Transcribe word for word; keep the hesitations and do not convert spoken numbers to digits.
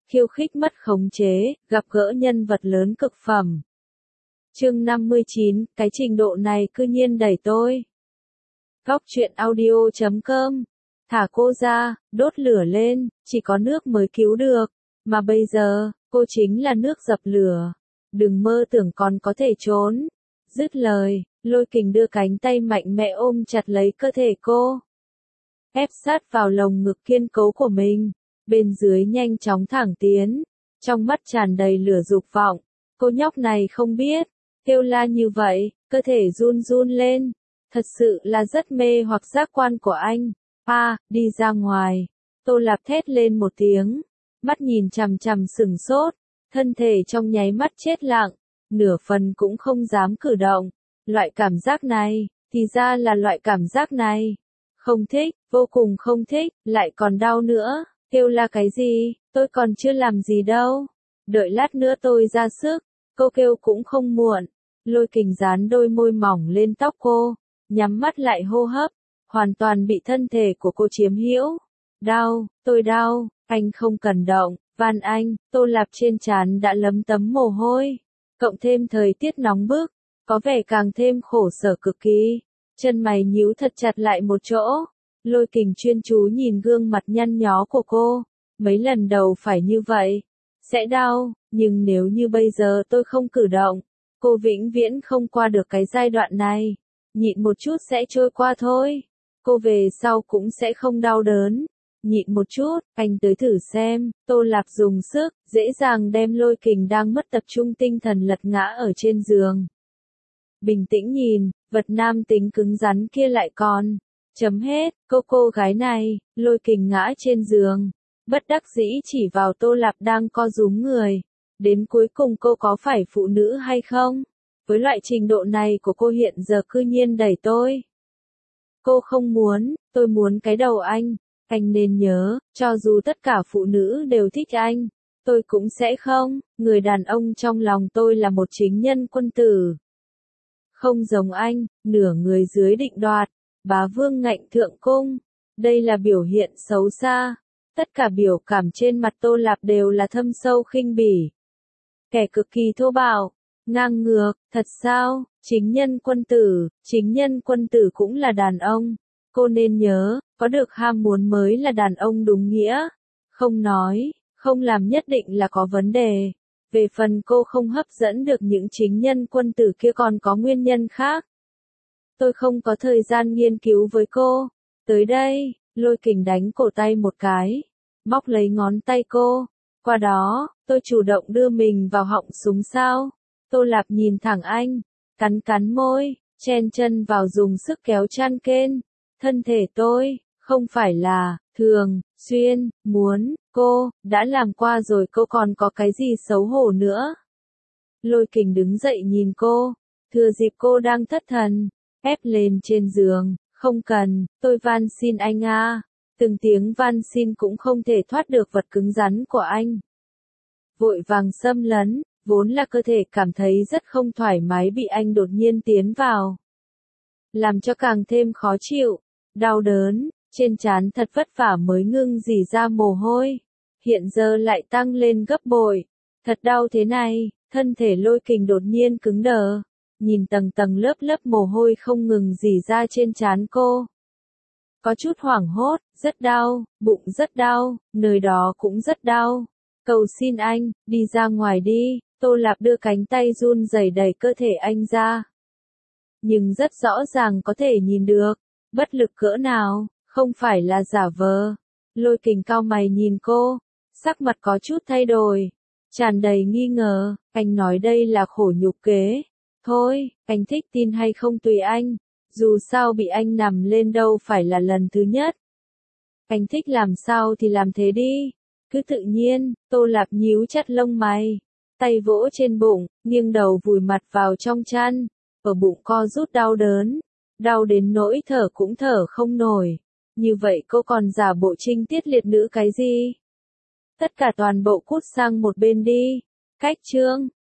khiêu khích mất khống chế, gặp gỡ nhân vật lớn cực phẩm. Chương năm mươi chín, cái trình độ này cư nhiên đẩy tôi. Góc truyện audio chấm com. Thả cô ra, đốt lửa lên, chỉ có nước mới cứu được. Mà bây giờ, cô chính là nước dập lửa. Đừng mơ tưởng còn có thể trốn. Dứt lời, Lôi Kình đưa cánh tay mạnh mẽ ôm chặt lấy cơ thể cô. Ép sát vào lồng ngực kiên cố của mình. Bên dưới nhanh chóng thẳng tiến. Trong mắt tràn đầy lửa dục vọng. Cô nhóc này không biết. Kêu la như vậy, cơ thể run run lên. Thật sự là rất mê hoặc giác quan của anh. À, đi ra ngoài. Tô Lạp thét lên một tiếng. Mắt nhìn chằm chằm sừng sốt. Thân thể trong nháy mắt chết lặng. Nửa phần cũng không dám cử động. Loại cảm giác này, thì ra là loại cảm giác này. Không thích, vô cùng không thích, lại còn đau nữa. Kêu la cái gì, tôi còn chưa làm gì đâu. Đợi lát nữa tôi ra sức. Cô kêu cũng không muộn. Lôi Kình dán đôi môi mỏng lên tóc cô. Nhắm mắt lại hô hấp. Hoàn toàn bị thân thể của cô chiếm hữu. Đau, tôi đau, anh không cần động, van anh. Tô Lạp trên trán đã lấm tấm mồ hôi. Cộng thêm thời tiết nóng bức, có vẻ càng thêm khổ sở cực kỳ. Chân mày nhíu thật chặt lại một chỗ. Lôi Kình chuyên chú nhìn gương mặt nhăn nhó của cô. Mấy lần đầu phải như vậy. Sẽ đau, nhưng nếu như bây giờ tôi không cử động, cô vĩnh viễn không qua được cái giai đoạn này. Nhịn một chút sẽ trôi qua thôi. Cô về sau cũng sẽ không đau đớn. Nhịn một chút, anh tới thử xem. Tô Lạp dùng sức, dễ dàng đem Lôi Kình đang mất tập trung tinh thần lật ngã ở trên giường. Bình tĩnh nhìn, vật nam tính cứng rắn kia lại còn. Chấm hết, cô cô gái này. Lôi Kình ngã trên giường. Bất đắc dĩ chỉ vào Tô Lạp đang co rúm người. Đến cuối cùng cô có phải phụ nữ hay không? Với loại trình độ này của cô hiện giờ cư nhiên đẩy tôi. Cô không muốn, tôi muốn cái đầu anh. Anh nên nhớ, cho dù tất cả phụ nữ đều thích anh, tôi cũng sẽ không. Người đàn ông trong lòng tôi là một chính nhân quân tử. Không giống anh, nửa người dưới định đoạt, bá vương ngạnh thượng cung. Đây là biểu hiện xấu xa. Tất cả biểu cảm trên mặt Tô Lạp đều là thâm sâu khinh bỉ. Kẻ cực kỳ thô bạo, ngang ngược, thật sao? Chính nhân quân tử, chính nhân quân tử cũng là đàn ông. Cô nên nhớ, có được ham muốn mới là đàn ông đúng nghĩa. Không nói, không làm nhất định là có vấn đề. Về phần cô không hấp dẫn được những chính nhân quân tử kia còn có nguyên nhân khác. Tôi không có thời gian nghiên cứu với cô. Tới đây, Lôi Kình đánh cổ tay một cái. Móc lấy ngón tay cô. Qua đó, tôi chủ động đưa mình vào họng súng sao. Tô Lạp nhìn thẳng anh. Cắn cắn môi, chen chân vào dùng sức kéo chăn kên. Thân thể tôi, không phải là, thường, xuyên, muốn, cô, đã làm qua rồi cô còn có cái gì xấu hổ nữa. Lôi Kình đứng dậy nhìn cô, thừa dịp cô đang thất thần, ép lên trên giường, không cần, tôi van xin anh à. Từng tiếng van xin cũng không thể thoát được vật cứng rắn của anh. Vội vàng xâm lấn, vốn là cơ thể cảm thấy rất không thoải mái bị anh đột nhiên tiến vào. Làm cho càng thêm khó chịu, đau đớn, trên trán thật vất vả mới ngưng rỉ ra mồ hôi. Hiện giờ lại tăng lên gấp bội. Thật đau thế này, thân thể Lôi Kình đột nhiên cứng đờ. Nhìn tầng tầng lớp lớp mồ hôi không ngừng rỉ ra trên trán cô. Có chút hoảng hốt, rất đau, bụng rất đau, nơi đó cũng rất đau. Cầu xin anh, đi ra ngoài đi. Tô Lạp đưa cánh tay run rẩy đẩy cơ thể anh ra. Nhưng rất rõ ràng có thể nhìn được, bất lực cỡ nào, không phải là giả vờ. Lôi Kình cau mày nhìn cô, sắc mặt có chút thay đổi, tràn đầy nghi ngờ. Anh nói đây là khổ nhục kế. Thôi, anh thích tin hay không tùy anh. Dù sao bị anh nằm lên đâu phải là lần thứ nhất. Anh thích làm sao thì làm thế đi. Cứ tự nhiên. Tô Lạp nhíu chặt lông mày. Tay vỗ trên bụng, nghiêng đầu vùi mặt vào trong chăn. Ở bụng co rút đau đớn. Đau đến nỗi thở cũng thở không nổi. Như vậy cô còn giả bộ trinh tiết liệt nữ cái gì? Tất cả toàn bộ cút sang một bên đi. Cách chương.